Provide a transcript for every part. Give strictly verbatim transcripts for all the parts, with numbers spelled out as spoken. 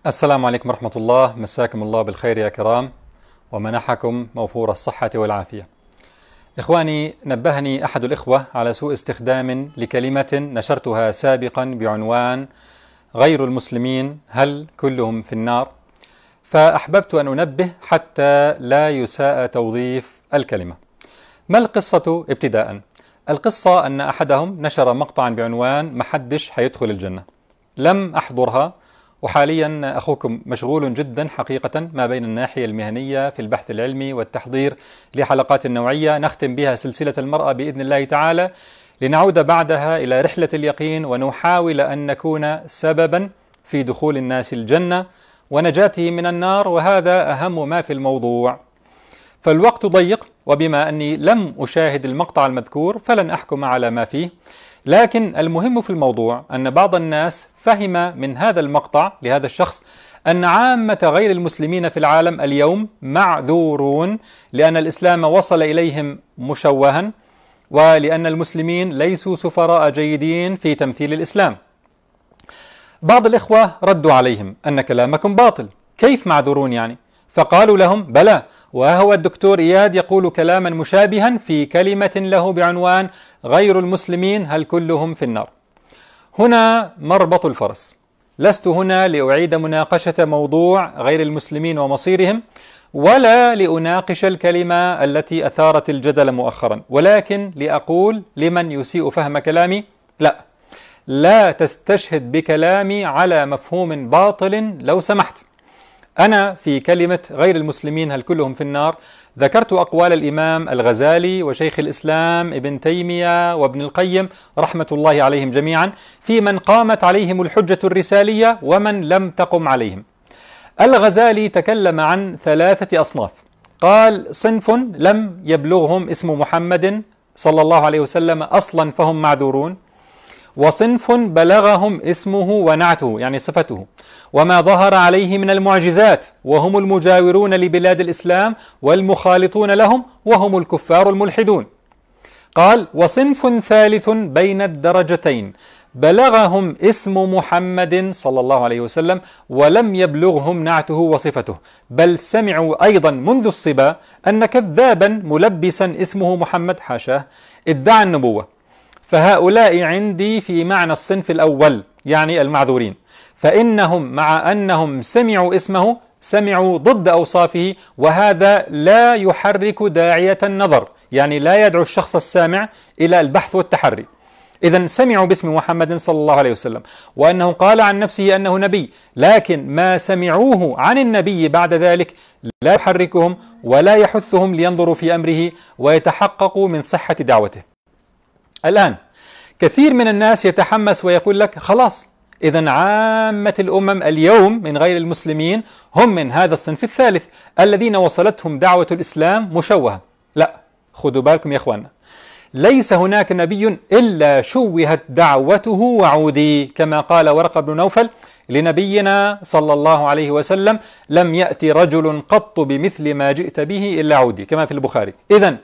السلام عليكم ورحمة الله، مساكم الله بالخير يا كرام ومنحكم موفور الصحة والعافية. إخواني، نبهني أحد الإخوة على سوء استخدام لكلمة نشرتها سابقا بعنوان غير المسلمين هل كلهم في النار؟ فأحببت أن أنبه حتى لا يساء توظيف الكلمة. ما القصة ابتداء؟ القصة أن أحدهم نشر مقطعا بعنوان محدش حيدخل الجنة. لم أحضرها، وحاليا أخوكم مشغول جدا حقيقة ما بين الناحية المهنية في البحث العلمي والتحضير لحلقات نوعية نختم بها سلسلة المرأة بإذن الله تعالى، لنعود بعدها إلى رحلة اليقين ونحاول أن نكون سببا في دخول الناس الجنة ونجاتهم من النار، وهذا أهم ما في الموضوع. فالوقت ضيق، وبما أني لم أشاهد المقطع المذكور فلن أحكم على ما فيه، لكن المهم في الموضوع أن بعض الناس فهم من هذا المقطع لهذا الشخص أن عامة غير المسلمين في العالم اليوم معذورون، لأن الإسلام وصل إليهم مشوها، ولأن المسلمين ليسوا سفراء جيدين في تمثيل الإسلام. بعض الإخوة ردوا عليهم أن كلامكم باطل، كيف معذورون يعني؟ فقالوا لهم بلى، وهو الدكتور إياد يقول كلاما مشابها في كلمة له بعنوان غير المسلمين هل كلهم في النار. هنا مربط الفرس. لست هنا لأعيد مناقشة موضوع غير المسلمين ومصيرهم، ولا لأناقش الكلمة التي أثارت الجدل مؤخرا، ولكن لأقول لمن يسيء فهم كلامي: لا لا تستشهد بكلامي على مفهوم باطل لو سمحت. أنا في كلمة غير المسلمين هل كلهم في النار ذكرت أقوال الإمام الغزالي وشيخ الإسلام ابن تيمية وابن القيم رحمة الله عليهم جميعا في من قامت عليهم الحجة الرسالية ومن لم تقم عليهم. الغزالي تكلم عن ثلاثة أصناف، قال: صنف لم يبلغهم اسم محمد صلى الله عليه وسلم أصلا فهم معذورون، وصنف بلغهم اسمه ونعته يعني صفته وما ظهر عليه من المعجزات وهم المجاورون لبلاد الإسلام والمخالطون لهم وهم الكفار الملحدون. قال: وصنف ثالث بين الدرجتين بلغهم اسم محمد صلى الله عليه وسلم ولم يبلغهم نعته وصفته، بل سمعوا أيضا منذ الصبا أن كذابا ملبسا اسمه محمد حاشاه ادعى النبوة. فهؤلاء عندي في معنى الصنف الأول يعني المعذورين، فإنهم مع أنهم سمعوا اسمه سمعوا ضد أوصافه، وهذا لا يحرك داعية النظر، يعني لا يدعو الشخص السامع إلى البحث والتحري. إذن سمعوا باسم محمد صلى الله عليه وسلم وأنه قال عن نفسه أنه نبي، لكن ما سمعوه عن النبي بعد ذلك لا يحركهم ولا يحثهم لينظروا في أمره ويتحققوا من صحة دعوته. الآن كثير من الناس يتحمس ويقول لك: خلاص، إذن عامة الأمم اليوم من غير المسلمين هم من هذا الصنف الثالث الذين وصلتهم دعوة الإسلام مشوهة. لا، خذوا بالكم يا إخواننا، ليس هناك نبي إلا شوهت دعوته وعودي، كما قال ورقة بن نوفل لنبينا صلى الله عليه وسلم: لم يأتي رجل قط بمثل ما جئت به إلا عودي، كما في البخاري. إذن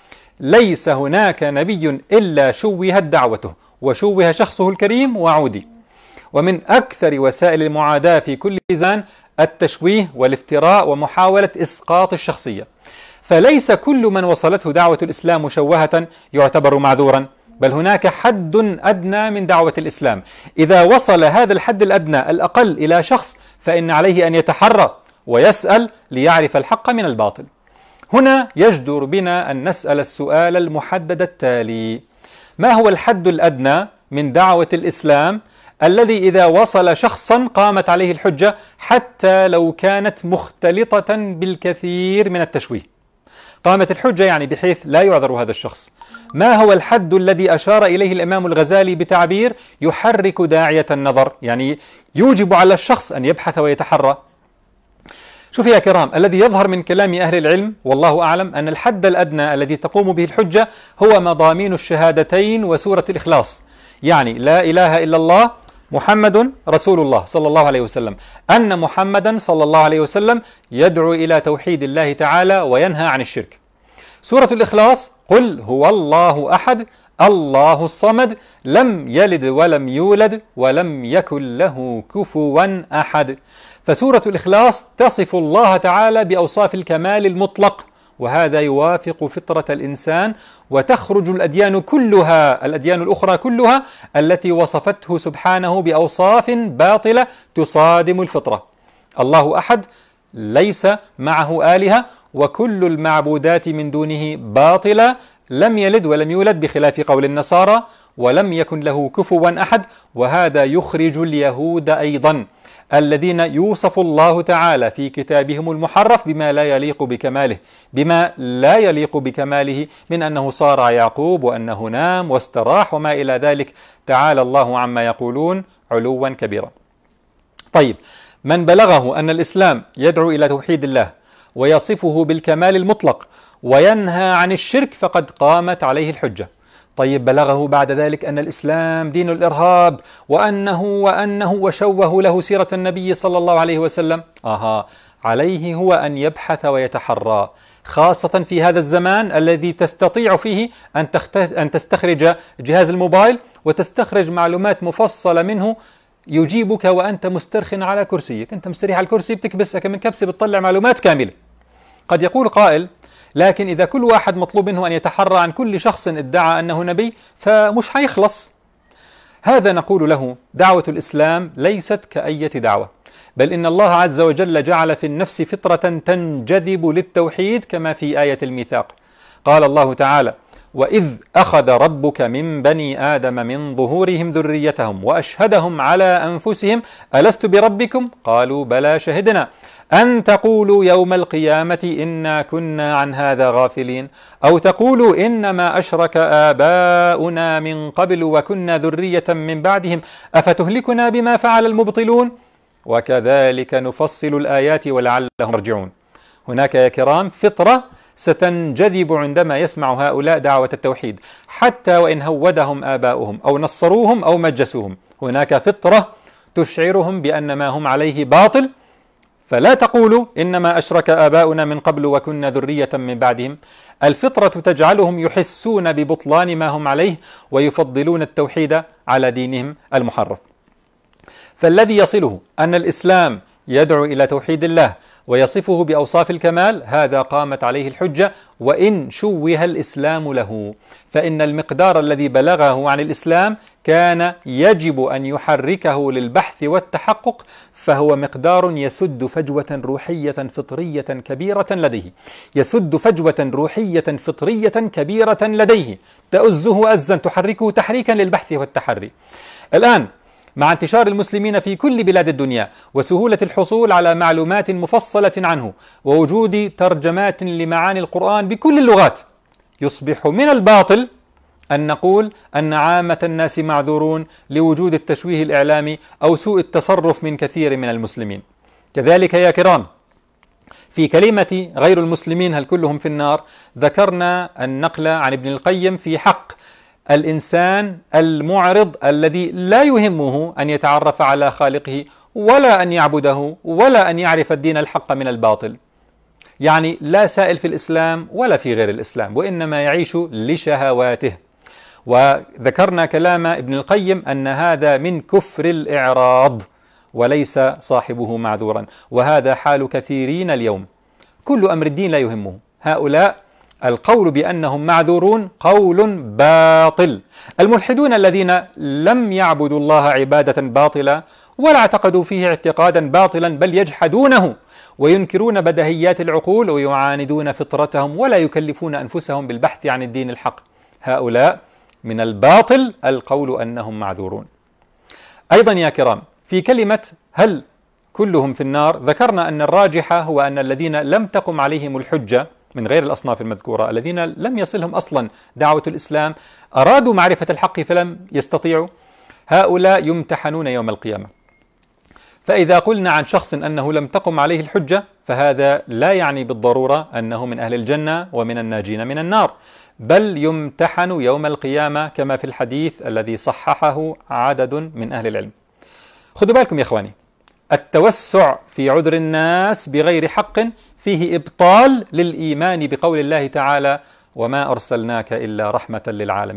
ليس هناك نبي إلا شوهت دعوته وشوه شخصه الكريم وعودي. ومن أكثر وسائل المعاداة في كل زمان التشويه والافتراء ومحاولة إسقاط الشخصية. فليس كل من وصلته دعوة الإسلام مشوهة يعتبر معذورا، بل هناك حد أدنى من دعوة الإسلام. إذا وصل هذا الحد الأدنى الأقل إلى شخص فإن عليه أن يتحرى ويسأل ليعرف الحق من الباطل. هنا يجدر بنا أن نسأل السؤال المحدد التالي: ما هو الحد الأدنى من دعوة الإسلام الذي إذا وصل شخصا قامت عليه الحجة حتى لو كانت مختلطة بالكثير من التشويه؟ قامت الحجة يعني بحيث لا يعذر هذا الشخص. ما هو الحد الذي أشار إليه الإمام الغزالي بتعبير يحرك داعية النظر، يعني يوجب على الشخص أن يبحث ويتحرى؟ شوف يا كرام، الذي يظهر من كلام أهل العلم والله أعلم أن الحد الأدنى الذي تقوم به الحجة هو مضامين الشهادتين وسورة الإخلاص، يعني لا إله إلا الله محمد رسول الله صلى الله عليه وسلم، أن محمدا صلى الله عليه وسلم يدعو إلى توحيد الله تعالى وينهى عن الشرك. سورة الإخلاص: قل هو الله أحد الله الصمد لم يلد ولم يولد ولم يكن له كفوا أحد. فسورة الإخلاص تصف الله تعالى بأوصاف الكمال المطلق، وهذا يوافق فطرة الإنسان، وتخرج الأديان كلها الأديان الأخرى كلها التي وصفته سبحانه بأوصاف باطلة تصادم الفطرة. الله أحد، ليس معه آلهة، وكل المعبودات من دونه باطلة، لم يلد ولم يولد بخلاف قول النصارى، ولم يكن له كفوا أحد. وهذا يخرج اليهود أيضا الذين يوصف الله تعالى في كتابهم المحرف بما لا يليق بكماله، بما لا يليق بكماله من أنه صارع يعقوب وأنه نام واستراح وما إلى ذلك، تعالى الله عما يقولون علوا كبيرا. طيب، من بلغه أن الإسلام يدعو إلى توحيد الله ويصفه بالكمال المطلق وينهى عن الشرك فقد قامت عليه الحجة. طيب، بلغه بعد ذلك أن الإسلام دين الإرهاب وأنه وأنه وشوه له سيرة النبي صلى الله عليه وسلم، آها عليه هو أن يبحث ويتحرى، خاصة في هذا الزمان الذي تستطيع فيه أن أن تستخرج جهاز الموبايل وتستخرج معلومات مفصلة منه، يجيبك وأنت مسترخٍ على كرسيك، أنت مستريح على الكرسي بتكبسك من كبسة بتطلع معلومات كاملة. قد يقول قائل: لكن إذا كل واحد مطلوب منه أن يتحرى عن كل شخص ادعى أنه نبي فمش حيخلص. هذا نقول له: دعوة الإسلام ليست كأية دعوة، بل إن الله عز وجل جعل في النفس فطرة تنجذب للتوحيد كما في آية الميثاق. قال الله تعالى: وإذ أخذ ربك من بني آدم من ظهورهم ذريتهم وأشهدهم على أنفسهم ألست بربكم قالوا بلى شهدنا أن تقولوا يوم القيامة إنا كنا عن هذا غافلين أو تقولوا إنما أشرك آباؤنا من قبل وكنا ذرية من بعدهم أفتهلكنا بما فعل المبطلون وكذلك نفصل الآيات ولعلهم يرجعون. هناك يا كرام فطرة ستنجذب عندما يسمع هؤلاء دعوة التوحيد، حتى وإن هودهم آباؤهم أو نصروهم أو مجسوهم، هناك فطرة تشعرهم بأن ما هم عليه باطل. فلا تقولوا إنما أشرك آباؤنا من قبل وكنا ذرية من بعدهم. الفطرة تجعلهم يحسون ببطلان ما هم عليه ويفضلون التوحيد على دينهم المحرف. فالذي يصله أن الإسلام يدعو إلى توحيد الله ويصفه بأوصاف الكمال، هذا قامت عليه الحجة وإن شوه الإسلام له، فإن المقدار الذي بلغه عن الإسلام كان يجب أن يحركه للبحث والتحقق، فهو مقدار يسد فجوة روحية فطرية كبيرة لديه، يسد فجوة روحية فطرية كبيرة لديه تؤزه أزا تحركه تحريكا للبحث والتحري. الآن مع انتشار المسلمين في كل بلاد الدنيا وسهولة الحصول على معلومات مفصلة عنه ووجود ترجمات لمعاني القرآن بكل اللغات، يصبح من الباطل أن نقول أن عامة الناس معذورون لوجود التشويه الإعلامي أو سوء التصرف من كثير من المسلمين. كذلك يا كرام في كلمة غير المسلمين هل كلهم في النار ذكرنا النقل عن ابن القيم في حق الإنسان المعرض الذي لا يهمه أن يتعرف على خالقه ولا أن يعبده ولا أن يعرف الدين الحق من الباطل، يعني لا سائل في الإسلام ولا في غير الإسلام، وإنما يعيش لشهواته. وذكرنا كلام ابن القيم أن هذا من كفر الإعراض وليس صاحبه معذورا، وهذا حال كثيرين اليوم، كل أمر الدين لا يهمه. هؤلاء القول بأنهم معذورون قول باطل. الملحدون الذين لم يعبدوا الله عبادة باطلة ولا اعتقدوا فيه اعتقادا باطلا بل يجحدونه وينكرون بدهيات العقول ويعاندون فطرتهم ولا يكلفون أنفسهم بالبحث عن الدين الحق، هؤلاء من الباطل القول أنهم معذورون. أيضا يا كرام في كلمة هل كلهم في النار ذكرنا أن الراجح هو أن الذين لم تقم عليهم الحجة من غير الأصناف المذكورة، الذين لم يصلهم أصلا دعوة الإسلام، أرادوا معرفة الحق فلم يستطيعوا، هؤلاء يمتحنون يوم القيامة. فإذا قلنا عن شخص أنه لم تقم عليه الحجة فهذا لا يعني بالضرورة أنه من أهل الجنة ومن الناجين من النار، بل يمتحن يوم القيامة كما في الحديث الذي صححه عدد من أهل العلم. خذوا بالكم يا إخواني، التوسع في عذر الناس بغير حق فيه إبطال للإيمان بقول الله تعالى وما أرسلناك إلا رحمة للعالمين.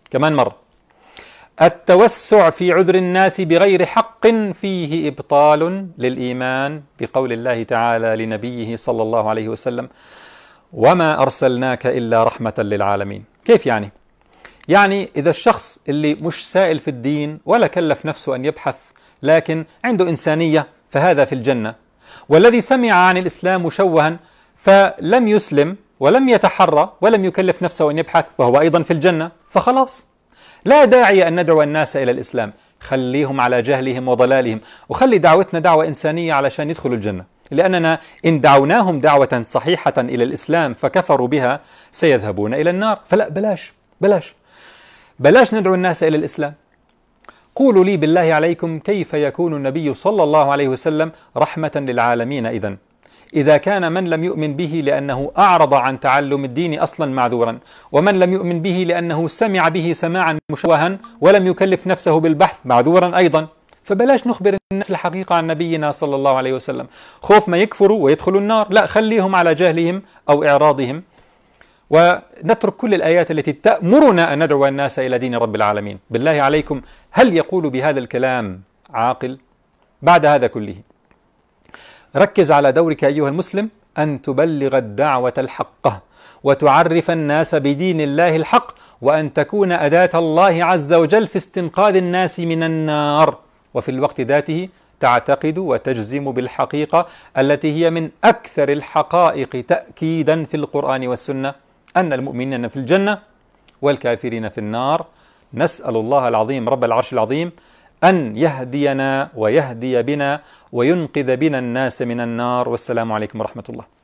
كمان مرة: التوسع في عذر الناس بغير حق فيه إبطال للإيمان بقول الله تعالى لنبيه صلى الله عليه وسلم: وما أرسلناك إلا رحمة للعالمين. كيف يعني؟ يعني إذا الشخص اللي مش سائل في الدين ولا كلف نفسه أن يبحث لكن عنده إنسانية فهذا في الجنة، والذي سمع عن الإسلام مشوها فلم يسلم ولم يتحرى ولم يكلف نفسه أن يبحث وهو أيضا في الجنة، فخلاص لا داعي أن ندعو الناس إلى الإسلام، خليهم على جهلهم وضلالهم، وخلي دعوتنا دعوة إنسانية علشان يدخلوا الجنة، لأننا إن دعوناهم دعوة صحيحة إلى الإسلام فكفروا بها سيذهبون إلى النار. فلا، بلاش بلاش بلاش ندعو الناس إلى الإسلام. قولوا لي بالله عليكم، كيف يكون النبي صلى الله عليه وسلم رحمة للعالمين إذن؟ إذا كان من لم يؤمن به لأنه أعرض عن تعلم الدين أصلا معذورا، ومن لم يؤمن به لأنه سمع به سماعا مشوها ولم يكلف نفسه بالبحث معذورا أيضا. فبلاش نخبر الناس الحقيقة عن نبينا صلى الله عليه وسلم خوف ما يكفروا ويدخلوا النار، لا، خليهم على جهلهم أو إعراضهم، ونترك كل الآيات التي تأمرنا أن ندعو الناس إلى دين رب العالمين. بالله عليكم، هل يقول بهذا الكلام عاقل؟ بعد هذا كله ركز على دورك أيها المسلم أن تبلغ الدعوة الحقة وتعرف الناس بدين الله الحق، وأن تكون أداة الله عز وجل في استنقاذ الناس من النار، وفي الوقت ذاته تعتقد وتجزم بالحقيقة التي هي من أكثر الحقائق تأكيدا في القرآن والسنة، أن المؤمنين في الجنة والكافرين في النار. نسأل الله العظيم رب العرش العظيم أن يهدينا ويهدي بنا وينقذ بنا الناس من النار. والسلام عليكم ورحمة الله.